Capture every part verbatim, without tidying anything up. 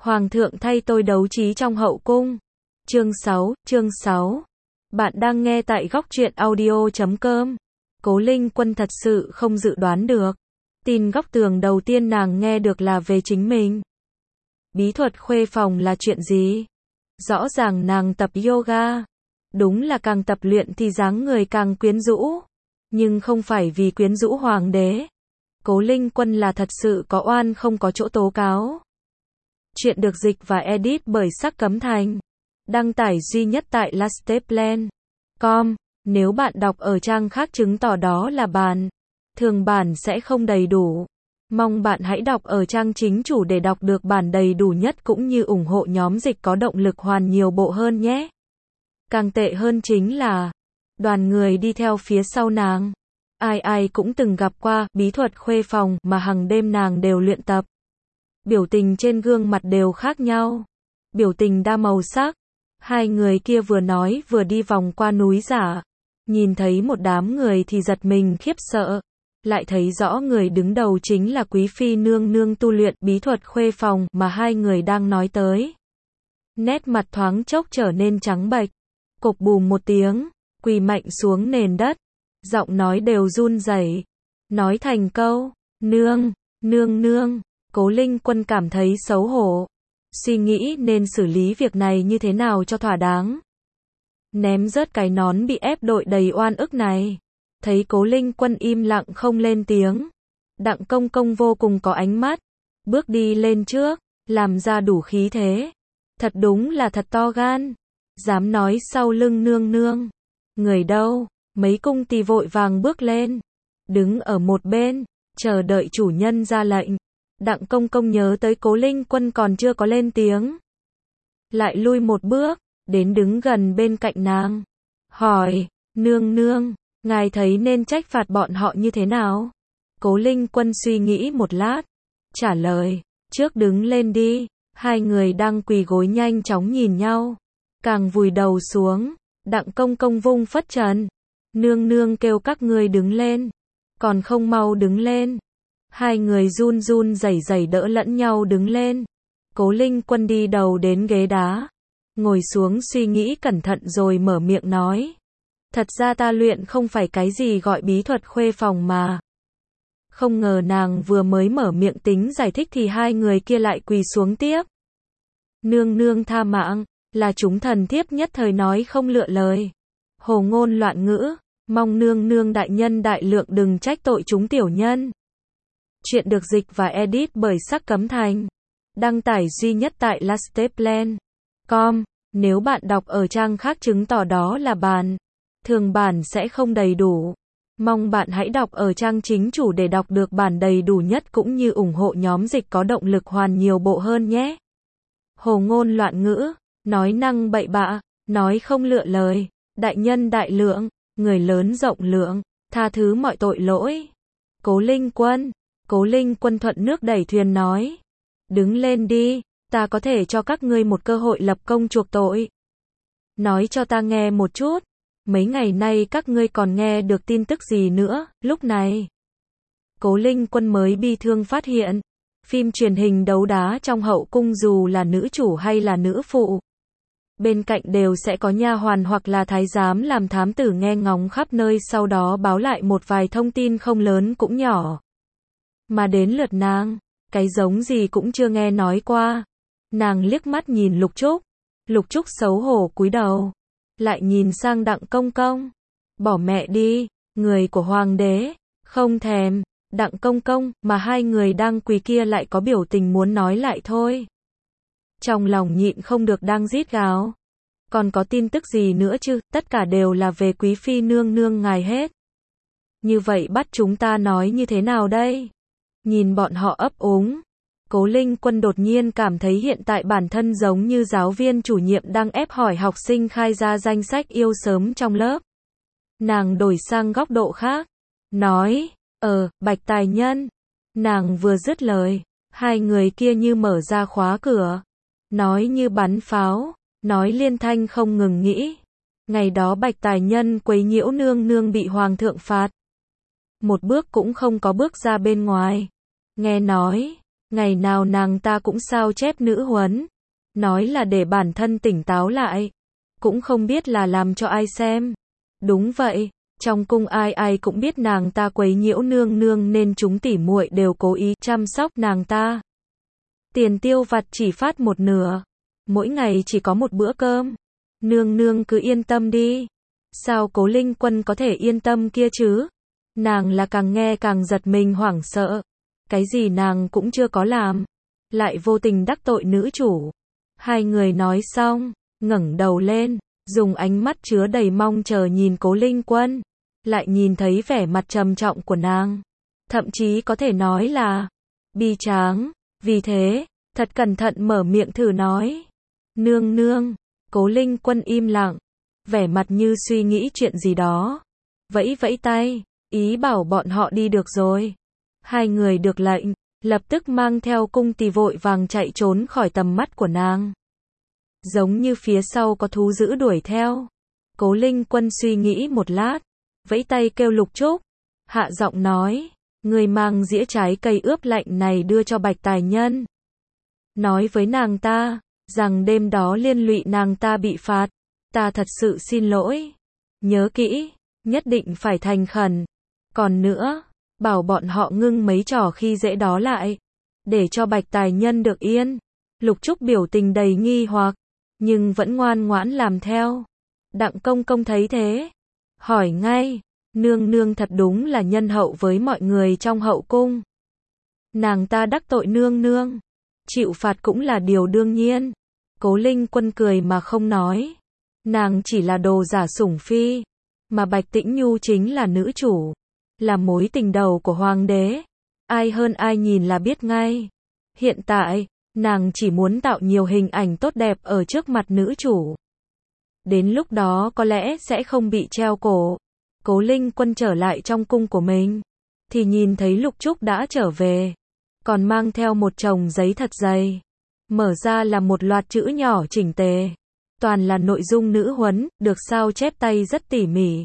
Hoàng thượng thay tôi đấu trí trong hậu cung. Chương sáu, chương sáu. Bạn đang nghe tại góc truyện audio chấm com. Cố Linh Quân thật sự không dự đoán được. Tin góc tường đầu tiên nàng nghe được là về chính mình. Bí thuật khuê phòng là chuyện gì? Rõ ràng nàng tập yoga. Đúng là càng tập luyện thì dáng người càng quyến rũ. Nhưng không phải vì quyến rũ hoàng đế. Cố Linh Quân là thật sự có oan không có chỗ tố cáo. Chuyện được dịch và edit bởi Sắc Cấm Thành. Đăng tải duy nhất tại lasteplan chấm com. Nếu bạn đọc ở trang khác chứng tỏ đó là bản. Thường bản sẽ không đầy đủ. Mong bạn hãy đọc ở trang chính chủ để đọc được bản đầy đủ nhất cũng như ủng hộ nhóm dịch có động lực hoàn nhiều bộ hơn nhé. Càng tệ hơn chính là đoàn người đi theo phía sau nàng. Ai ai cũng từng gặp qua bí thuật khuê phòng mà hằng đêm nàng đều luyện tập. Biểu tình trên gương mặt đều khác nhau. Biểu tình đa màu sắc. Hai người kia vừa nói vừa đi vòng qua núi giả. Nhìn thấy một đám người thì giật mình khiếp sợ. Lại thấy rõ người đứng đầu chính là quý phi nương nương tu luyện bí thuật khuê phòng mà hai người đang nói tới. Nét mặt thoáng chốc trở nên trắng bệch. Cộc bùm một tiếng, quỳ mạnh xuống nền đất. Giọng nói đều run rẩy. Nói thành câu, nương, nương nương. Cố Linh Quân cảm thấy xấu hổ. Suy nghĩ nên xử lý việc này như thế nào cho thỏa đáng. Ném rớt cái nón bị ép đội đầy oan ức này. Thấy Cố Linh Quân im lặng không lên tiếng. Đặng Công Công vô cùng có ánh mắt. Bước đi lên trước, làm ra đủ khí thế. Thật đúng là thật to gan. Dám nói sau lưng nương nương. Người đâu? Mấy cung tỳ vội vàng bước lên. Đứng ở một bên, chờ đợi chủ nhân ra lệnh. Đặng Công Công nhớ tới Cố Linh Quân còn chưa có lên tiếng. Lại lui một bước, đến đứng gần bên cạnh nàng. Hỏi, nương nương, ngài thấy nên trách phạt bọn họ như thế nào? Cố Linh Quân suy nghĩ một lát. Trả lời, trước đứng lên đi. Hai người đang quỳ gối nhanh chóng nhìn nhau. Càng vùi đầu xuống, Đặng Công Công vung phất trần. Nương nương kêu các ngươi đứng lên. Còn không mau đứng lên. Hai người run run rẩy rẩy đỡ lẫn nhau đứng lên. Cố Linh Quân đi đầu đến ghế đá. Ngồi xuống suy nghĩ cẩn thận rồi mở miệng nói. Thật ra ta luyện không phải cái gì gọi bí thuật khuê phòng mà. Không ngờ nàng vừa mới mở miệng tính giải thích thì hai người kia lại quỳ xuống tiếp. Nương nương tha mạng, là chúng thần thiếp nhất thời nói không lựa lời. Hồ ngôn loạn ngữ, mong nương nương đại nhân đại lượng đừng trách tội chúng tiểu nhân. Chuyện được dịch và edit bởi Sắc Cấm Thành. Đăng tải duy nhất tại lasteplan chấm com. Nếu bạn đọc ở trang khác chứng tỏ đó là bản. Thường bản sẽ không đầy đủ. Mong bạn hãy đọc ở trang chính chủ để đọc được bản đầy đủ nhất cũng như ủng hộ nhóm dịch có động lực hoàn nhiều bộ hơn nhé. Hồ ngôn loạn ngữ, nói năng bậy bạ, nói không lựa lời. Đại nhân đại lượng, người lớn rộng lượng, tha thứ mọi tội lỗi. Cố Linh Quân. Cố Linh Quân thuận nước đẩy thuyền nói. Đứng lên đi, ta có thể cho các ngươi một cơ hội lập công chuộc tội. Nói cho ta nghe một chút. Mấy ngày nay các ngươi còn nghe được tin tức gì nữa, lúc này. Cố Linh Quân mới bi thương phát hiện. Phim truyền hình đấu đá trong hậu cung dù là nữ chủ hay là nữ phụ. Bên cạnh đều sẽ có nha hoàn hoặc là thái giám làm thám tử nghe ngóng khắp nơi sau đó báo lại một vài thông tin không lớn cũng nhỏ. Mà đến lượt nàng, cái giống gì cũng chưa nghe nói qua. Nàng liếc mắt nhìn Lục Trúc. Lục Trúc xấu hổ cúi đầu. Lại nhìn sang Đặng Công Công. Bỏ mẹ đi, người của hoàng đế. Không thèm. Đặng Công Công, mà hai người đang quỳ kia lại có biểu tình muốn nói lại thôi. Trong lòng nhịn không được đang rít gào. Còn có tin tức gì nữa chứ, tất cả đều là về quý phi nương nương ngài hết. Như vậy bắt chúng ta nói như thế nào đây? Nhìn bọn họ ấp úng. Cố Linh Quân đột nhiên cảm thấy hiện tại bản thân giống như giáo viên chủ nhiệm đang ép hỏi học sinh khai ra danh sách yêu sớm trong lớp. Nàng đổi sang góc độ khác. Nói, ờ, Bạch Tài Nhân. Nàng vừa dứt lời, hai người kia như mở ra khóa cửa. Nói như bắn pháo, nói liên thanh không ngừng nghĩ. Ngày đó Bạch Tài Nhân quấy nhiễu nương nương bị hoàng thượng phạt. Một bước cũng không có bước ra bên ngoài. Nghe nói, Ngày nào nàng ta cũng sao chép nữ huấn. Nói là để bản thân tỉnh táo lại. Cũng không biết là làm cho ai xem. Đúng vậy, trong cung ai ai cũng biết nàng ta quấy nhiễu nương nương nên chúng tỉ muội đều cố ý chăm sóc nàng ta. Tiền tiêu vặt chỉ phát một nửa. Mỗi ngày chỉ có một bữa cơm. Nương nương cứ yên tâm đi. Sao Cố Linh Quân có thể yên tâm kia chứ? Nàng là càng nghe càng giật mình hoảng sợ. Cái gì nàng cũng chưa có làm. Lại vô tình đắc tội nữ chủ. Hai người nói xong, ngẩng đầu lên, dùng ánh mắt chứa đầy mong chờ nhìn Cố Linh Quân. Lại nhìn thấy vẻ mặt trầm trọng của nàng. Thậm chí có thể nói là bi tráng. Vì thế, thật cẩn thận mở miệng thử nói. Nương nương. Cố Linh Quân im lặng. Vẻ mặt như suy nghĩ chuyện gì đó. Vẫy vẫy tay, ý bảo bọn họ đi được rồi. Hai người được lệnh, lập tức mang theo cung tỳ vội vàng chạy trốn khỏi tầm mắt của nàng. Giống như phía sau có thú dữ đuổi theo. Cố Linh Quân suy nghĩ một lát, vẫy tay kêu Lục Trúc. Hạ giọng nói, người mang dĩa trái cây ướp lạnh này đưa cho Bạch Tài Nhân. Nói với nàng ta, rằng đêm đó liên lụy nàng ta bị phạt. Ta thật sự xin lỗi. Nhớ kỹ, nhất định phải thành khẩn. Còn nữa, bảo bọn họ ngưng mấy trò khi dễ đó lại. Để cho Bạch Tài Nhân được yên. Lục Trúc biểu tình đầy nghi hoặc, nhưng vẫn ngoan ngoãn làm theo. Đặng công công thấy thế, hỏi ngay, nương nương thật đúng là nhân hậu với mọi người trong hậu cung. Nàng ta đắc tội nương nương, chịu phạt cũng là điều đương nhiên. Cố Linh Quân cười mà không nói. Nàng chỉ là đồ giả sủng phi, mà Bạch Tĩnh Nhu chính là nữ chủ, là mối tình đầu của hoàng đế. Ai hơn ai nhìn là biết ngay. Hiện tại, nàng chỉ muốn tạo nhiều hình ảnh tốt đẹp ở trước mặt nữ chủ. Đến lúc đó có lẽ sẽ không bị treo cổ. Cố Linh Quân trở lại trong cung của mình, thì nhìn thấy Lục Trúc đã trở về, còn mang theo một chồng giấy thật dày. Mở ra là một loạt chữ nhỏ chỉnh tề. Toàn là nội dung nữ huấn, được sao chép tay rất tỉ mỉ.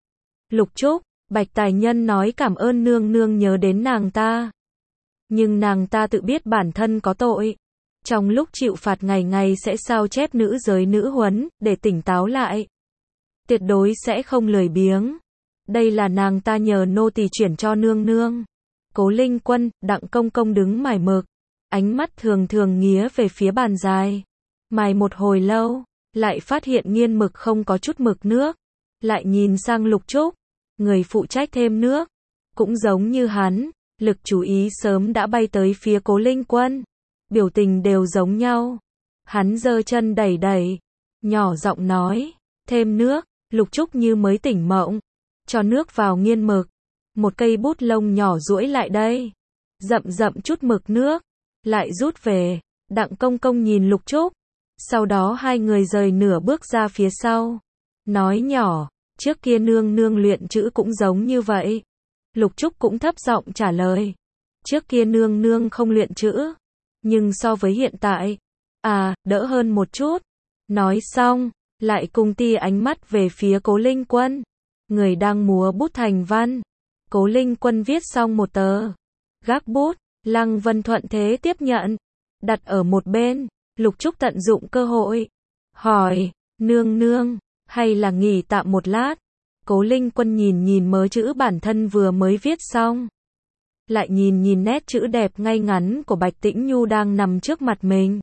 Lục Trúc, Bạch Tài Nhân nói cảm ơn nương nương nhớ đến nàng ta. Nhưng nàng ta tự biết bản thân có tội. Trong lúc chịu phạt ngày ngày sẽ sao chép nữ giới nữ huấn, để tỉnh táo lại. Tuyệt đối sẽ không lười biếng. Đây là nàng ta nhờ nô tỳ chuyển cho nương nương. Cố Linh Quân, Đặng công công đứng mải mực. Ánh mắt thường thường nghía về phía bàn dài. Mài một hồi lâu, lại phát hiện nghiên mực không có chút mực nước. Lại nhìn sang Lục Trúc, người phụ trách thêm nước. Cũng giống như hắn, lực chú ý sớm đã bay tới phía Cố Linh Quân. Biểu tình đều giống nhau. Hắn giơ chân đẩy đẩy, nhỏ giọng nói, thêm nước. Lục Trúc như mới tỉnh mộng, cho nước vào nghiên mực. Một cây bút lông nhỏ duỗi lại đây, dậm dậm chút mực nước, lại rút về. Đặng công công nhìn Lục Trúc. Sau đó hai người rời nửa bước ra phía sau. Nói nhỏ, trước kia nương nương luyện chữ cũng giống như vậy. Lục Trúc cũng thấp giọng trả lời. Trước kia nương nương không luyện chữ. Nhưng so với hiện tại, à, đỡ hơn một chút. Nói xong, lại cùng tia ánh mắt về phía Cố Linh Quân. Người đang múa bút thành văn. Cố Linh Quân viết xong một tờ. Gác bút, Lăng Vân thuận thế tiếp nhận. Đặt ở một bên. Lục Trúc tận dụng cơ hội. Hỏi, nương nương, hay là nghỉ tạm một lát? Cố Linh Quân nhìn nhìn mớ chữ bản thân vừa mới viết xong. Lại nhìn nhìn nét chữ đẹp ngay ngắn của Bạch Tĩnh Nhu đang nằm trước mặt mình.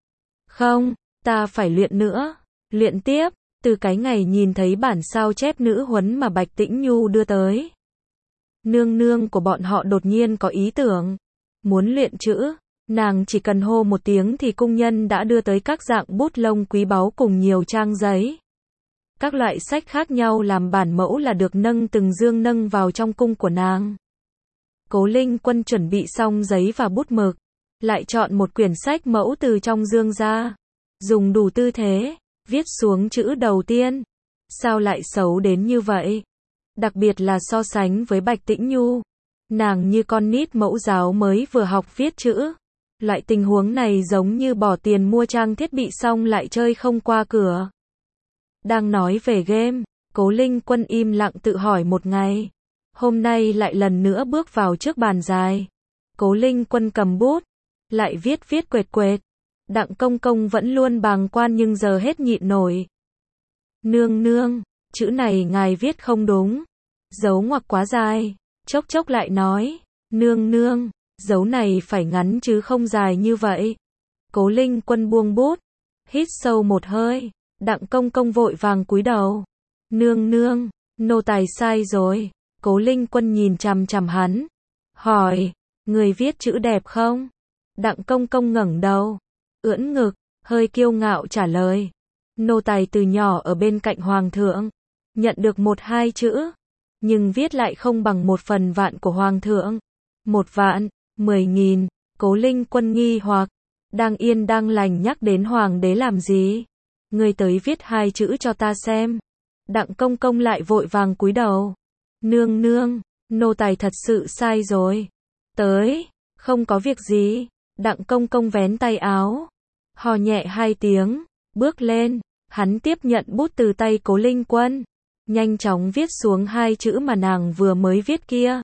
Không, ta phải luyện nữa. Luyện tiếp, từ cái ngày nhìn thấy bản sao chép nữ huấn mà Bạch Tĩnh Nhu đưa tới. Nương nương của bọn họ đột nhiên có ý tưởng. Muốn luyện chữ. Nàng chỉ cần hô một tiếng thì cung nhân đã đưa tới các dạng bút lông quý báu cùng nhiều trang giấy. Các loại sách khác nhau làm bản mẫu là được nâng từng dương nâng vào trong cung của nàng. Cố Linh Quân chuẩn bị xong giấy và bút mực, lại chọn một quyển sách mẫu từ trong dương ra. Dùng đủ tư thế, viết xuống chữ đầu tiên. Sao lại xấu đến như vậy? Đặc biệt là so sánh với Bạch Tĩnh Nhu. Nàng như con nít mẫu giáo mới vừa học viết chữ. Loại tình huống này giống như bỏ tiền mua trang thiết bị xong lại chơi không qua cửa. Đang nói về game, Cố Linh Quân im lặng tự hỏi một ngày. Hôm nay lại lần nữa bước vào trước bàn dài. Cố Linh Quân cầm bút, lại viết viết quệt quệt. Đặng công công vẫn luôn bàng quan nhưng giờ hết nhịn nổi. Nương nương, chữ này ngài viết không đúng. Dấu ngoặc quá dài. Chốc chốc lại nói, nương nương, dấu này phải ngắn chứ không dài như vậy. Cố Linh Quân buông bút, hít sâu một hơi. Đặng công công vội vàng cúi đầu. Nương nương, nô tài sai rồi. Cố Linh Quân nhìn chằm chằm hắn, hỏi, người viết chữ đẹp không? Đặng công công ngẩng đầu, ưỡn ngực, hơi kiêu ngạo trả lời. Nô tài từ nhỏ ở bên cạnh hoàng thượng, nhận được một hai chữ, nhưng viết lại không bằng một phần vạn của hoàng thượng. Một vạn, mười nghìn, Cố Linh Quân nghi hoặc, đang yên đang lành nhắc đến hoàng đế làm gì? Người tới viết hai chữ cho ta xem. Đặng công công lại vội vàng cúi đầu. Nương nương, nô tài thật sự sai rồi. Tới, không có việc gì. Đặng công công vén tay áo, hò nhẹ hai tiếng, bước lên, hắn tiếp nhận bút từ tay Cố Linh Quân, nhanh chóng viết xuống hai chữ mà nàng vừa mới viết kia.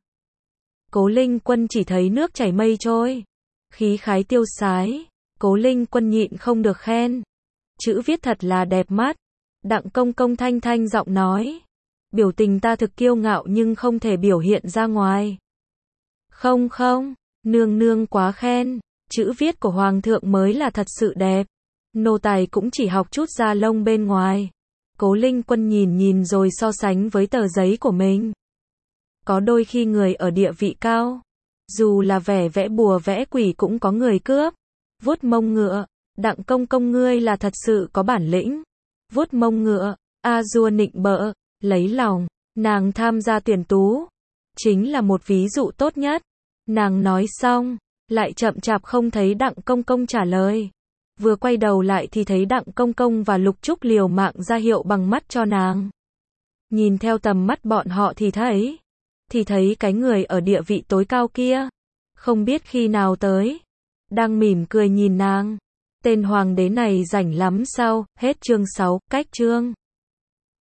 Cố Linh Quân chỉ thấy nước chảy mây trôi, khí khái tiêu sái. Cố Linh Quân nhịn không được khen, chữ viết thật là đẹp mắt. Đặng công công thanh thanh giọng nói, biểu tình ta thực kiêu ngạo nhưng không thể biểu hiện ra ngoài. Không không, nương nương quá khen, chữ viết của hoàng thượng mới là thật sự đẹp. Nô tài cũng chỉ học chút da lông bên ngoài. Cố Linh Quân nhìn nhìn rồi so sánh với tờ giấy của mình. Có đôi khi người ở địa vị cao, dù là vẻ vẽ bùa vẽ quỷ cũng có người cướp. Vuốt mông ngựa, Đặng công công ngươi là thật sự có bản lĩnh. Vuốt mông ngựa, a dua nịnh bợ, lấy lòng, nàng tham gia tuyển tú, chính là một ví dụ tốt nhất. Nàng nói xong, lại chậm chạp không thấy Đặng công công trả lời. Vừa quay đầu lại thì thấy Đặng công công và Lục Trúc liều mạng ra hiệu bằng mắt cho nàng. Nhìn theo tầm mắt bọn họ thì thấy, thì thấy cái người ở địa vị tối cao kia, không biết khi nào tới, đang mỉm cười nhìn nàng. Tên hoàng đế này rảnh lắm sao? Hết chương sáu, cách chương.